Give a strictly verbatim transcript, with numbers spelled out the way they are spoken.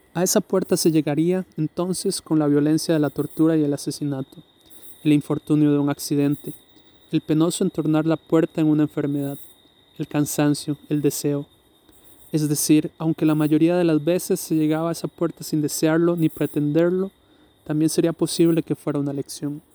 A esa puerta se llegaría, entonces, con la violencia de la tortura y el asesinato, el infortunio de un accidente, el penoso entornar la puerta en una enfermedad, el cansancio, el deseo. Es decir, aunque la mayoría de las veces se llegaba a esa puerta sin desearlo ni pretenderlo, también sería posible que fuera una lección.